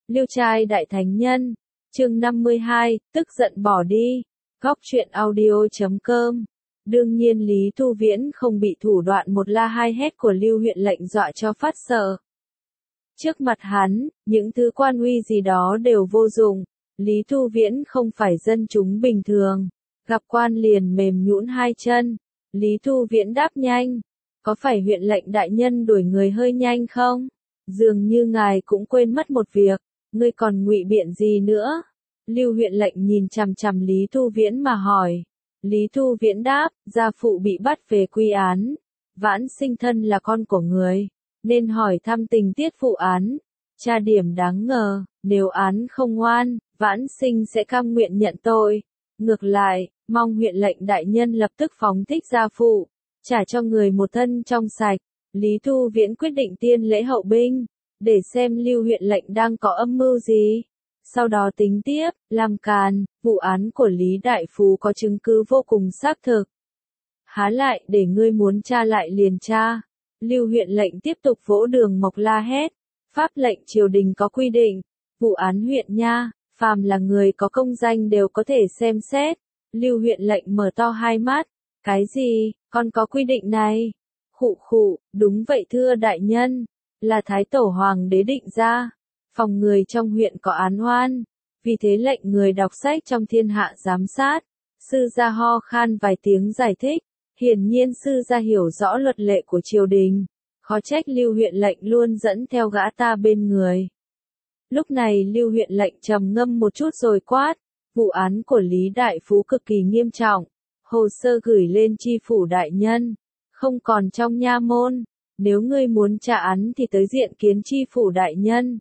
Liêu trai đại thánh nhân, chương 52, tức giận bỏ đi, góc truyện audio.com. Đương nhiên Lý Thu Viễn không bị thủ đoạn một la hai hét của Lưu huyện lệnh dọa cho phát sợ. Trước mặt hắn, những thứ quan uy gì đó đều vô dụng, Lý Thu Viễn không phải dân chúng bình thường, gặp quan liền mềm nhũn hai chân. Lý Thu Viễn đáp nhanh, có phải huyện lệnh đại nhân đuổi người hơi nhanh không? Dường như ngài cũng quên mất một việc, ngươi còn ngụy biện gì nữa? Lưu huyện lệnh nhìn chằm chằm Lý Thu Viễn mà hỏi. Lý Thu Viễn đáp, gia phụ bị bắt về quy án, Vãn Sinh thân là con của người, nên hỏi thăm tình tiết vụ án. Tra điểm đáng ngờ, nếu án không ngoan, Vãn Sinh sẽ cam nguyện nhận tội. Ngược lại, mong huyện lệnh đại nhân lập tức phóng thích gia phụ, trả cho người một thân trong sạch. Lý Thu Viễn quyết định tiên lễ hậu binh, để xem Lưu huyện lệnh đang có âm mưu gì. Sau đó tính tiếp, làm càn, vụ án của Lý Đại Phú có chứng cứ vô cùng xác thực. Há lại để ngươi muốn tra lại liền tra. Lưu huyện lệnh tiếp tục vỗ Đường Mộc la hét. Pháp lệnh triều đình có quy định, vụ án huyện nha, phàm là người có công danh đều có thể xem xét. Lưu huyện lệnh mở to hai mắt. Cái gì, còn có quy định này? Khụ khụ, đúng vậy thưa đại nhân, là Thái Tổ Hoàng đế định ra. Phòng người trong huyện có án oan, vì thế lệnh người đọc sách trong thiên hạ giám sát. Sư gia ho khan vài tiếng giải thích, hiển nhiên sư gia hiểu rõ luật lệ của triều đình, khó trách Lưu huyện lệnh luôn dẫn theo gã ta bên người. Lúc này Lưu huyện lệnh trầm ngâm một chút rồi quát, vụ án của Lý Đại Phú cực kỳ nghiêm trọng, hồ sơ gửi lên tri phủ đại nhân, không còn trong nha môn, nếu ngươi muốn tra án thì tới diện kiến tri phủ đại nhân.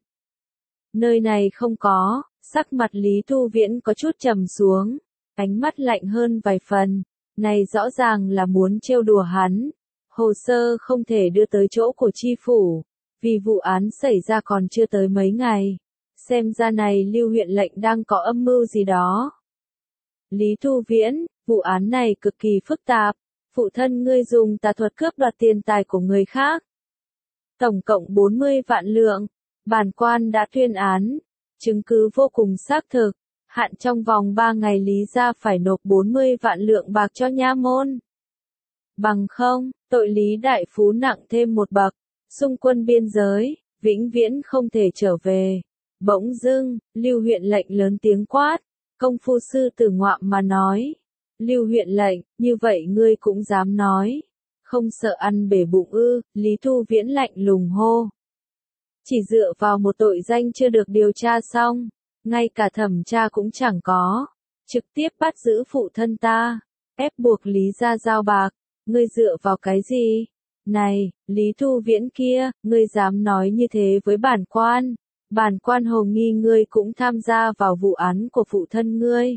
Nơi này không có, sắc mặt Lý Thu Viễn có chút trầm xuống, ánh mắt lạnh hơn vài phần, này rõ ràng là muốn trêu đùa hắn. Hồ sơ không thể đưa tới chỗ của tri phủ, vì vụ án xảy ra còn chưa tới mấy ngày, xem ra này Lưu huyện lệnh đang có âm mưu gì đó. Lý Thu Viễn, vụ án này cực kỳ phức tạp, phụ thân ngươi dùng tà thuật cướp đoạt tiền tài của người khác. Tổng cộng 40 vạn lượng. Bản quan đã tuyên án, chứng cứ vô cùng xác thực, hạn trong vòng 3 ngày Lý gia phải nộp 40 vạn lượng bạc cho nha môn. Bằng không, tội Lý Đại Phú nặng thêm một bậc, xung quân biên giới, vĩnh viễn không thể trở về. Bỗng dưng, Lưu huyện lệnh lớn tiếng quát, công phu sư tử ngoạm mà nói. Lưu huyện lệnh, như vậy ngươi cũng dám nói, không sợ ăn bể bụng ư? Lý Thu Viễn lạnh lùng hô. Chỉ dựa vào một tội danh chưa được điều tra xong, ngay cả thẩm tra cũng chẳng có, trực tiếp bắt giữ phụ thân ta, ép buộc Lý gia giao bạc, ngươi dựa vào cái gì? Này, Lý Thu Viễn kia, ngươi dám nói như thế với bản quan hồ nghi ngươi cũng tham gia vào vụ án của phụ thân ngươi.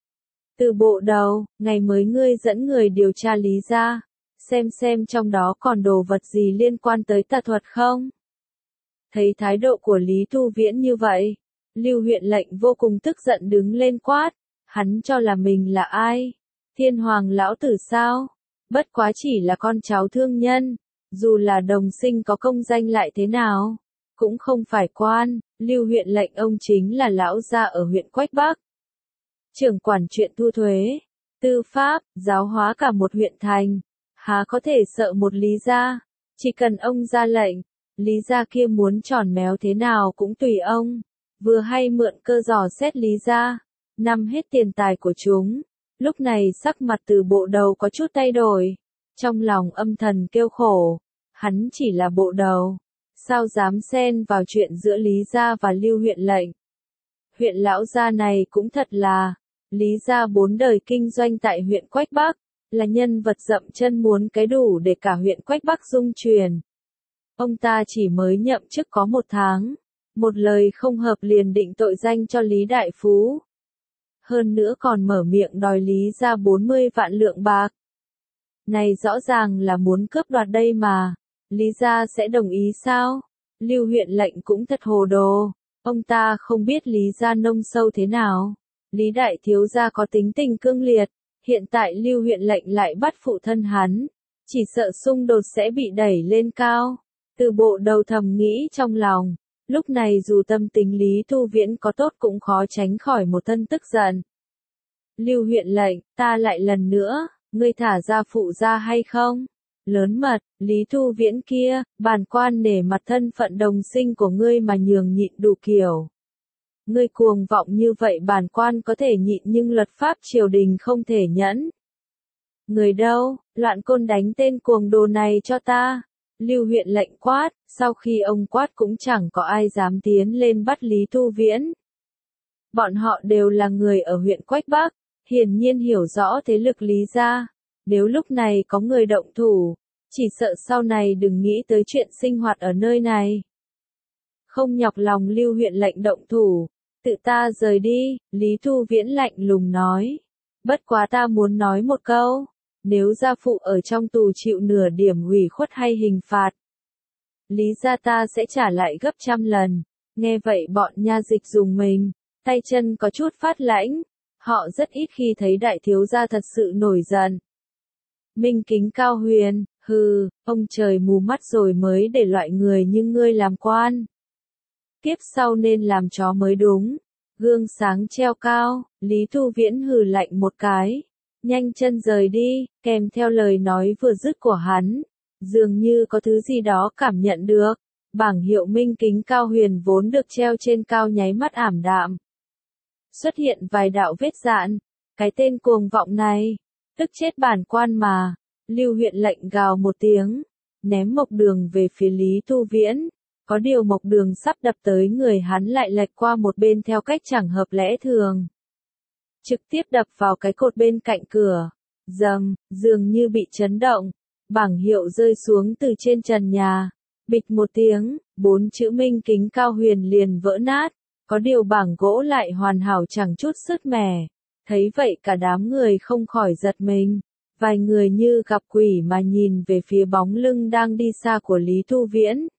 Từ bộ đầu, ngày mới ngươi dẫn người điều tra Lý gia, xem trong đó còn đồ vật gì liên quan tới tà thuật không? Thấy thái độ của Lý Thu Viễn như vậy, Lưu huyện lệnh vô cùng tức giận đứng lên quát, hắn cho là mình là ai? Thiên hoàng lão tử sao? Bất quá chỉ là con cháu thương nhân, dù là đồng sinh có công danh lại thế nào, cũng không phải quan. Lưu huyện lệnh ông chính là lão gia ở huyện Quách Bắc, trưởng quản chuyện thu thuế, tư pháp, giáo hóa cả một huyện thành, há có thể sợ một Lý gia? Chỉ cần ông ra lệnh, Lý gia kia muốn tròn méo thế nào cũng tùy ông, vừa hay mượn cơ dò xét Lý gia, nắm hết tiền tài của chúng. Lúc này sắc mặt Từ bộ đầu có chút thay đổi, trong lòng âm thầm kêu khổ, hắn chỉ là bộ đầu, sao dám xen vào chuyện giữa Lý gia và Lưu huyện lệnh. Huyện lão gia này cũng thật là, Lý gia 4 đời kinh doanh tại huyện Quách Bắc, là nhân vật dậm chân muốn cái đủ để cả huyện Quách Bắc rung truyền. Ông ta chỉ mới nhậm chức có 1 tháng, một lời không hợp liền định tội danh cho Lý Đại Phú. Hơn nữa còn mở miệng đòi Lý gia 40 vạn lượng bạc. Này rõ ràng là muốn cướp đoạt đây mà, Lý gia sẽ đồng ý sao? Lưu huyện lệnh cũng thật hồ đồ, ông ta không biết Lý gia nông sâu thế nào. Lý đại thiếu gia có tính tình cương liệt, hiện tại Lưu huyện lệnh lại bắt phụ thân hắn, chỉ sợ xung đột sẽ bị đẩy lên cao. Từ bộ đầu thầm nghĩ trong lòng, Lúc này dù tâm tình Lý Thu Viễn có tốt cũng khó tránh khỏi một thân tức giận. Lưu huyện lệnh, ta lại lần nữa, ngươi thả ra phụ ra hay không? Lớn mật, Lý Thu Viễn kia, bản quan nể mặt thân phận đồng sinh của ngươi mà nhường nhịn đủ kiểu. Ngươi cuồng vọng như vậy bản quan có thể nhịn nhưng luật pháp triều đình không thể nhẫn. Người đâu, Loạn Côn đánh tên cuồng đồ này cho ta. Lưu huyện lệnh quát, sau khi ông quát cũng chẳng có ai dám tiến lên bắt Lý Thu Viễn. Bọn họ đều là người ở huyện Quách Bắc, hiển nhiên hiểu rõ thế lực Lý gia. Nếu lúc này có người động thủ, chỉ sợ sau này đừng nghĩ tới chuyện sinh hoạt ở nơi này. Không nhọc lòng Lưu huyện lệnh động thủ, tự ta rời đi, Lý Thu Viễn lạnh lùng nói. Bất quá ta muốn nói một câu, nếu gia phụ ở trong tù chịu nửa điểm ủy khuất hay hình phạt, Lý gia ta sẽ trả lại gấp trăm lần. Nghe vậy bọn nha dịch dùng mình, tay chân có chút phát lãnh, họ rất ít khi thấy đại thiếu gia thật sự nổi giận. Minh Kính Cao Huyền, hừ, ông trời mù mắt rồi mới để loại người như ngươi làm quan. Kiếp sau nên làm chó mới đúng. Gương sáng treo cao, Lý Thu Viễn hừ lạnh một cái, nhanh chân rời đi, kèm theo lời nói vừa dứt của hắn, dường như có thứ gì đó cảm nhận được. Bảng hiệu Minh Kính Cao Huyền vốn được treo trên cao nháy mắt ảm đạm. Xuất hiện vài đạo vết dạn, cái tên cuồng vọng này, tức chết bản quan mà. Lưu huyện lệnh gào một tiếng, ném Mộc Đường về phía Lý Thu Viễn. Có điều Mộc Đường sắp đập tới người hắn lại lệch qua một bên theo cách chẳng hợp lẽ thường. Trực tiếp đập vào cái cột bên cạnh cửa. Dầm, dường như bị chấn động. Bảng hiệu rơi xuống từ trên trần nhà. Bịch một tiếng, 4 chữ Minh Kính Cao Huyền liền vỡ nát. Có điều bảng gỗ lại hoàn hảo chẳng chút sứt mẻ. Thấy vậy cả đám người không khỏi giật mình. Vài người như gặp quỷ mà nhìn về phía bóng lưng đang đi xa của Lý Thu Viễn.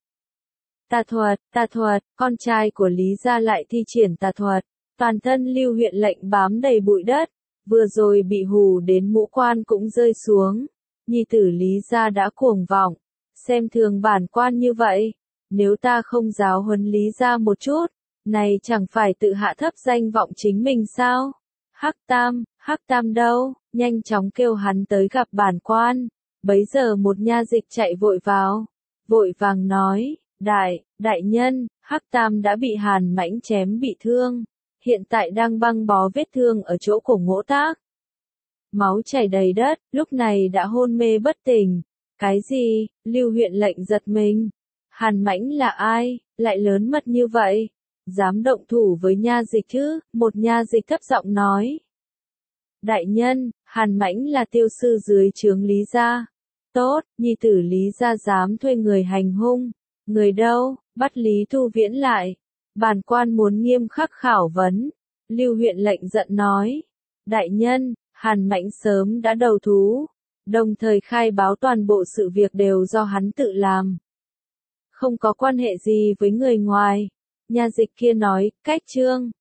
Tà thuật, con trai của Lý gia lại thi triển tà thuật. Toàn thân Lưu huyện lệnh bám đầy bụi đất, vừa rồi bị hù đến mũ quan cũng rơi xuống. Nhi tử Lý gia đã cuồng vọng, xem thường bản quan như vậy. Nếu ta không giáo huấn Lý gia một chút, này chẳng phải tự hạ thấp danh vọng chính mình sao? Hắc Tam đâu, nhanh chóng kêu hắn tới gặp bản quan. Bấy giờ một nha dịch chạy vội vào, vội vàng nói, đại nhân, Hắc Tam đã bị Hàn Mãnh chém bị thương, hiện tại đang băng bó vết thương ở chỗ cổ Ngỗ Tác. Máu chảy đầy đất, lúc này đã hôn mê bất tỉnh. Cái gì? Lưu huyện lệnh giật mình. Hàn Mãnh là ai, lại lớn mật như vậy? Dám động thủ với nha dịch chứ? Một nha dịch thấp giọng nói. Đại nhân, Hàn Mãnh là tiêu sư dưới trướng Lý gia. Tốt, nhi tử Lý gia dám thuê người hành hung. Người đâu, bắt Lý Thu Viễn lại. Bản quan muốn nghiêm khắc khảo vấn. Lưu huyện lệnh giận nói. Đại nhân, Hàn Mãnh sớm đã đầu thú, đồng thời khai báo toàn bộ sự việc đều do hắn tự làm. Không có quan hệ gì với người ngoài. Nha dịch kia nói, cách trương.